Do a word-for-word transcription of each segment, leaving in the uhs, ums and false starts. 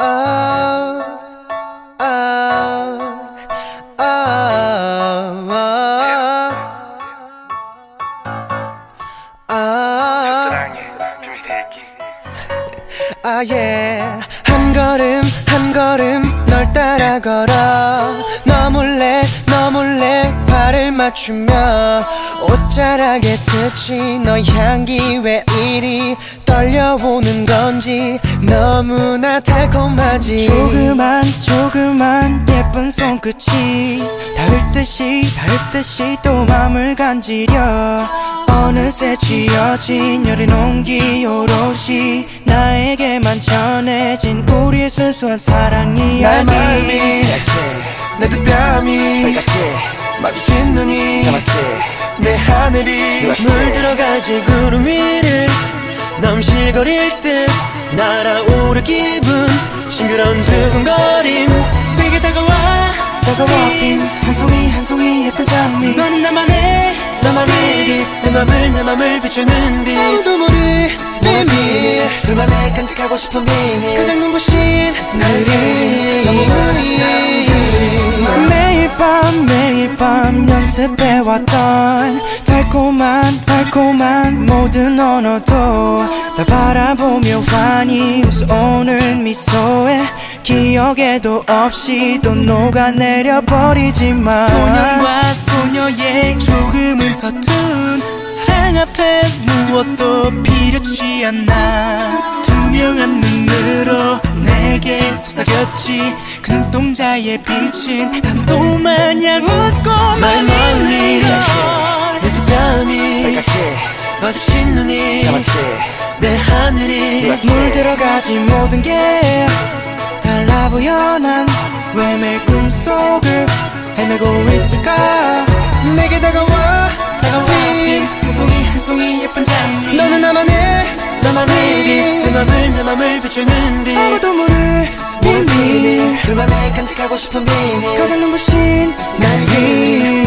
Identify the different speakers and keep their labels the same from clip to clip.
Speaker 1: oh, oh, oh,
Speaker 2: 첫사랑의 비밀 대기.
Speaker 1: 아 yeah. 한 걸음 한 걸음 널 따라 걸어 너 몰래 너 몰래 발을 맞추며 옷자락에 스친 너 향기 왜 이리 떨려오는 건지 너무나 달콤하지.
Speaker 3: 조그만 조그만 예쁜 손끝이 닿을 듯이 닿을 듯이 또 맘을 간지려 어느새 지어진 여린 온기 오롯이 나에게만 전해진 우리의 순수한 사랑 이야기.
Speaker 1: 나의 마음이 약해 내 두 뺨이 빨갛게 마주친 눈이 까맣게 내 하늘이 물들어가지 구름 위를 넘실거릴 듯 날아오를 기분 싱그러운 두근거림 내게 다가와
Speaker 3: 다가와 빈 한 송이 한 송이 예쁜 장미
Speaker 1: 너는 나만의 나만의 내 맘을 내 맘을 비추는 빛 아무도 모를 비밀 둘만의 간직하고 싶은 비밀 가장 눈부신 날이 너무
Speaker 3: 매일 밤 매일 밤 연습해왔던 달콤한 달콤한 모든 언어도 날 바라보며 환히 웃어오는 미소에 기억에도 없이 또 녹아내려 버리지만
Speaker 1: 소년과 소녀의 조금은 서툰 사랑 앞에 무엇도 필요치 않아 투명한 눈으로 내게 속삭였지 그 눈동자의 빛은 난또 마냥 웃고
Speaker 3: 나의 마음이
Speaker 1: 약해 내 두 뺨이 빨갛게 마주친 눈이 까맣게 내 하늘이
Speaker 3: 물들어가지 모든 게 달라 보여 난 왜 매일 꿈속을 헤매고 있을까.
Speaker 1: 내게 다가와
Speaker 3: 다가와 빈 한 송이 한 송이 예쁜 장미
Speaker 1: 너는 나만의 나만의 빛 내 맘을 내 맘을 비추는 빛
Speaker 3: 아무도 모를 비밀
Speaker 1: 둘만의 간직하고 싶은 비밀
Speaker 3: 가장 눈부신 날이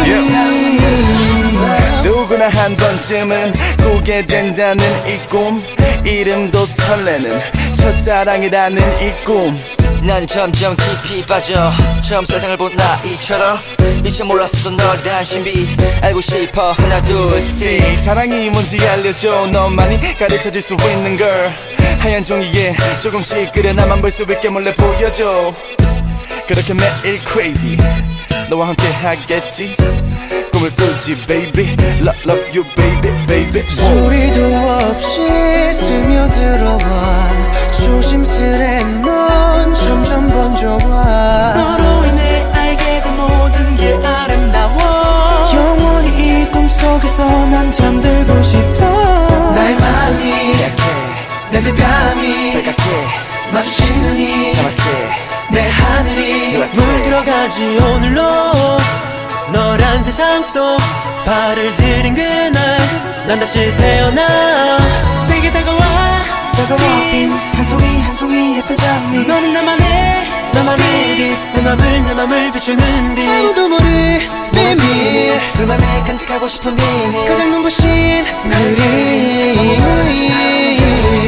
Speaker 2: 누구나 한 번쯤은 꾸게 된다는 이 꿈 이름도 설레는 첫사랑이라는 이 꿈 난 점점 깊이 빠져 처음 세상을 본 나이처럼 미처 몰랐어 널 대한 신비 알고 싶어 하나 둘셋 사랑이 뭔지 알려줘 너만이 가르쳐줄 수 있는 걸 하얀 종이에 조금씩 그려 나만 볼 수 있게 몰래 보여줘 그렇게 매일 crazy 너와 함께 하겠지 꿈을 꾸지 baby love love you baby baby
Speaker 1: 소리도 없이 스며들어와 조심스레 넌 점점 번져와
Speaker 3: 너로 인해 알게 된 모든 게 아름다워 영원히 이 꿈속에서 난 잠들고 싶어
Speaker 1: 나의 마음이 약해 내 두 뺨이 빨갛게 마주친 눈이 까맣게 내 하늘이 물들어가지 오늘로 너란 세상 속 발을 들인 그날 난 다시 태어나 내게 다가와
Speaker 3: 다가와 빈 한 송이 한 송이 예쁜 장미
Speaker 1: 너는 나만의 나만의 빛 내 맘을 내 맘을 비추는 빛 아무도 모를 비밀 둘만의 간직하고 싶은 비밀 가장 눈부신 그림